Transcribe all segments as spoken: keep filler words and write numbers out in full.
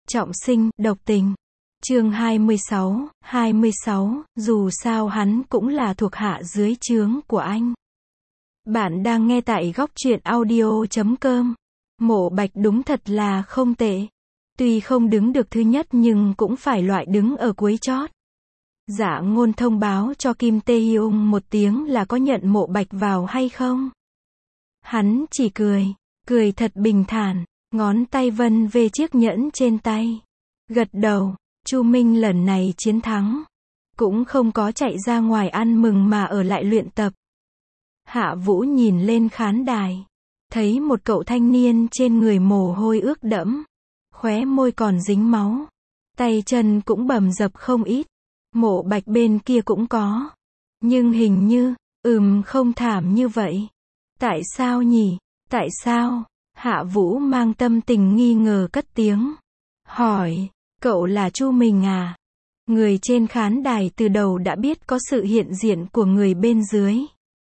Trọng sinh, độc tình. Chương hai mươi sáu, hai mươi sáu, dù sao hắn cũng là thuộc hạ dưới trướng của anh. Bạn đang nghe tại góc truyện audio chấm com. Mộ Bạch đúng thật là không tệ. Tuy không đứng được thứ nhất nhưng cũng phải loại đứng ở cuối chót. Dạ Ngôn thông báo cho Kim Tae Hyung một tiếng là có nhận Mộ Bạch vào hay không. Hắn chỉ cười, cười thật bình thản, ngón tay vân về chiếc nhẫn trên tay. Gật đầu, Chu Minh lần này chiến thắng. Cũng không có chạy ra ngoài ăn mừng mà ở lại luyện tập. Hạ Vũ nhìn lên khán đài. Thấy một cậu thanh niên trên người mồ hôi ướt đẫm. Khóe môi còn dính máu. Tay chân cũng bầm dập không ít. Mộ Bạch bên kia cũng có. Nhưng hình như, ừm không thảm như vậy. Tại sao nhỉ? Tại sao? Hạ Vũ mang tâm tình nghi ngờ cất tiếng. Hỏi, cậu là Chu Minh à? Người trên khán đài từ đầu đã biết có sự hiện diện của người bên dưới.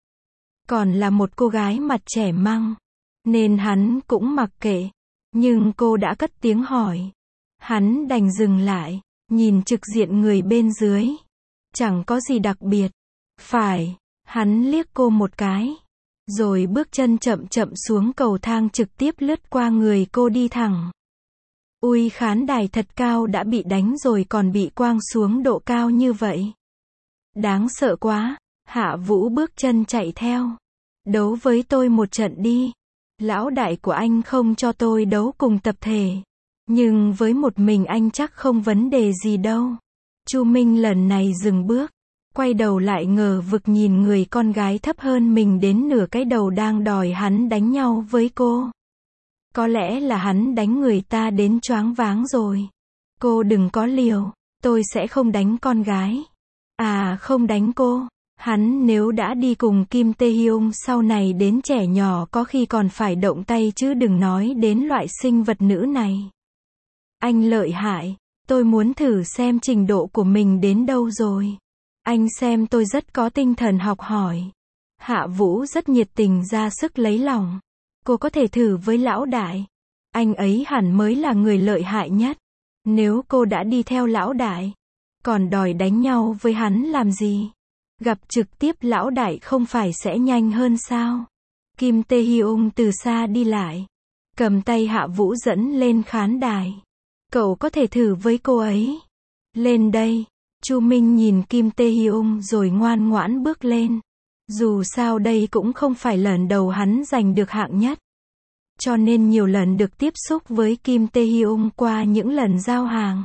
Còn là một cô gái mặt trẻ măng. Nên hắn cũng mặc kệ. Nhưng cô đã cất tiếng hỏi. Hắn đành dừng lại, nhìn trực diện người bên dưới. Chẳng có gì đặc biệt. Phải, hắn liếc cô một cái. Rồi bước chân chậm chậm xuống cầu thang trực tiếp lướt qua người cô đi thẳng. Ui, khán đài thật cao đã bị đánh rồi còn bị quang xuống độ cao như vậy. Đáng sợ quá. Hạ Vũ bước chân chạy theo. Đấu với tôi một trận đi. Lão đại của anh không cho tôi đấu cùng tập thể. Nhưng với một mình anh chắc không vấn đề gì đâu. Chu Minh lần này dừng bước. Quay đầu lại ngờ vực nhìn người con gái thấp hơn mình đến nửa cái đầu đang đòi hắn đánh nhau với cô. Có lẽ là hắn đánh người ta đến choáng váng rồi. Cô đừng có liều. Tôi sẽ không đánh con gái. À không đánh cô. Hắn nếu đã đi cùng Kim Tae Hyung sau này đến trẻ nhỏ có khi còn phải động tay chứ đừng nói đến loại sinh vật nữ này. Anh lợi hại. Tôi muốn thử xem trình độ của mình đến đâu rồi. Anh xem tôi rất có tinh thần học hỏi. Hạ Vũ rất nhiệt tình ra sức lấy lòng. Cô có thể thử với lão đại. Anh ấy hẳn mới là người lợi hại nhất. Nếu cô đã đi theo lão đại, còn đòi đánh nhau với hắn làm gì? Gặp trực tiếp lão đại không phải sẽ nhanh hơn sao? Kim Tae Hyung từ xa đi lại. Cầm tay Hạ Vũ dẫn lên khán đài. Cậu có thể thử với cô ấy. Lên đây. Chu Minh nhìn Kim Tae Hyung rồi ngoan ngoãn bước lên. Dù sao đây cũng không phải lần đầu hắn giành được hạng nhất. Cho nên nhiều lần được tiếp xúc với Kim Tae Hyung qua những lần giao hàng.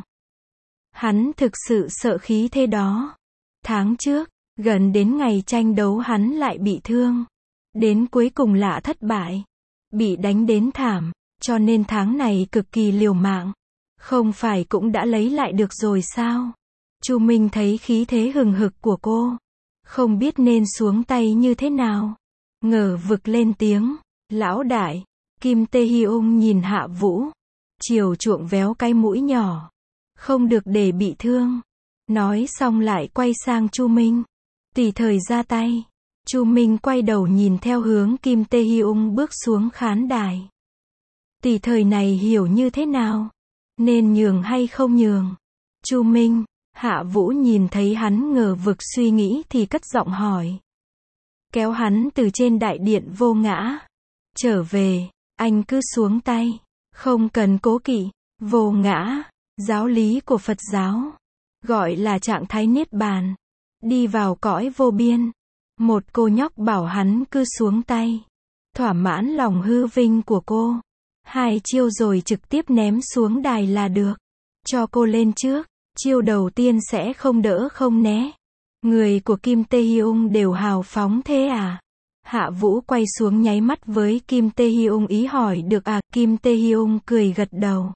Hắn thực sự sợ khí thế đó. Tháng trước, gần đến ngày tranh đấu hắn lại bị thương. Đến cuối cùng lạ thất bại. Bị đánh đến thảm, cho nên tháng này cực kỳ liều mạng. Không phải cũng đã lấy lại được rồi sao? Chu Minh thấy khí thế hừng hực của cô. Không biết nên xuống tay như thế nào. Ngờ vực lên tiếng. Lão đại. Kim Tae Hyung nhìn Hạ Vũ. Chiều chuộng véo cái mũi nhỏ. Không được để bị thương. Nói xong lại quay sang Chu Minh. Tùy thời ra tay. Chu Minh quay đầu nhìn theo hướng Kim Tae Hyung bước xuống khán đài. Tùy thời này hiểu như thế nào? Nên nhường hay không nhường? Chu Minh. Hạ Vũ nhìn thấy hắn ngờ vực suy nghĩ thì cất giọng hỏi. Kéo hắn từ trên đại điện vô ngã. Trở về, anh cứ xuống tay. Không cần cố kỵ. Vô ngã. Giáo lý của Phật giáo. Gọi là trạng thái niết bàn. Đi vào cõi vô biên. Một cô nhóc bảo hắn cứ xuống tay. Thỏa mãn lòng hư vinh của cô. Hai chiêu rồi trực tiếp ném xuống đài là được. Cho cô lên trước. Chiêu đầu tiên sẽ không đỡ không né. Người của Kim Tae Hyung đều hào phóng thế à? Hạ Vũ quay xuống nháy mắt với Kim Tae Hyung ý hỏi được à? Kim Tae Hyung cười gật đầu.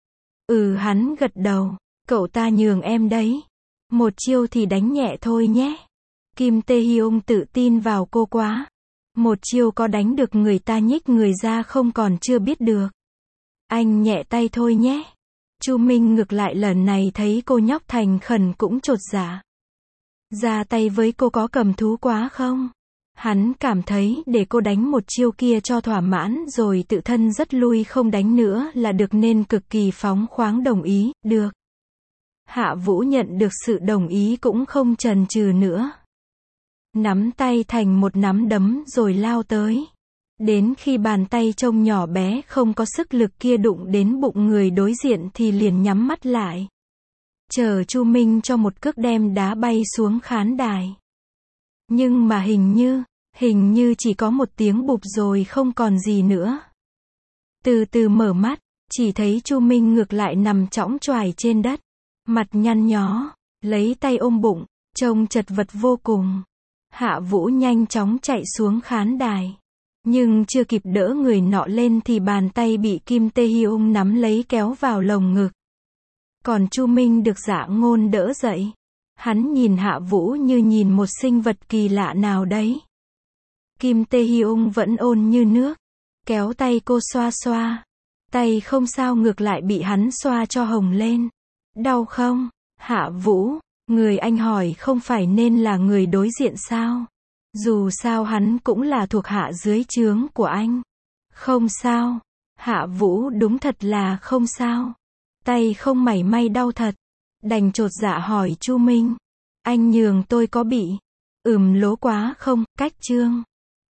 Ừ, hắn gật đầu. Cậu ta nhường em đấy. Một chiêu thì đánh nhẹ thôi nhé. Kim Tae Hyung tự tin vào cô quá. Một chiêu có đánh được người ta nhích người ra không còn chưa biết được. Anh nhẹ tay thôi nhé. Chu Minh ngược lại lần này thấy cô nhóc thành khẩn cũng chột dạ. Ra tay với cô có cầm thú quá không? Hắn cảm thấy để cô đánh một chiêu kia cho thỏa mãn rồi tự thân rất lui không đánh nữa là được nên cực kỳ phóng khoáng đồng ý, được. Hạ Vũ nhận được sự đồng ý cũng không chần chừ nữa. Nắm tay thành một nắm đấm rồi lao tới. Đến khi bàn tay trông nhỏ bé không có sức lực kia đụng đến bụng người đối diện thì liền nhắm mắt lại. Chờ Chu Minh cho một cước đem đá bay xuống khán đài. Nhưng mà hình như, hình như chỉ có một tiếng bụp rồi không còn gì nữa. Từ từ mở mắt, chỉ thấy Chu Minh ngược lại nằm chõng choài trên đất. Mặt nhăn nhó, lấy tay ôm bụng, trông chật vật vô cùng. Hạ Vũ nhanh chóng chạy xuống khán đài. Nhưng chưa kịp đỡ người nọ lên thì bàn tay bị Kim Tae-hyung nắm lấy kéo vào lồng ngực. Còn Chu Minh được Dạ Ngôn đỡ dậy. Hắn nhìn Hạ Vũ như nhìn một sinh vật kỳ lạ nào đấy. Kim Tae-hyung vẫn ôn như nước. Kéo tay cô xoa xoa. Tay không sao ngược lại bị hắn xoa cho hồng lên. Đau không? Hạ Vũ, người anh hỏi không phải nên là người đối diện sao? Dù sao hắn cũng là thuộc hạ dưới trướng của anh. Không sao. Hạ Vũ đúng thật là không sao. Tay không mảy may đau thật. Đành chột dạ hỏi Chu Minh. Anh nhường tôi có bị ừm lố quá không? Cách chương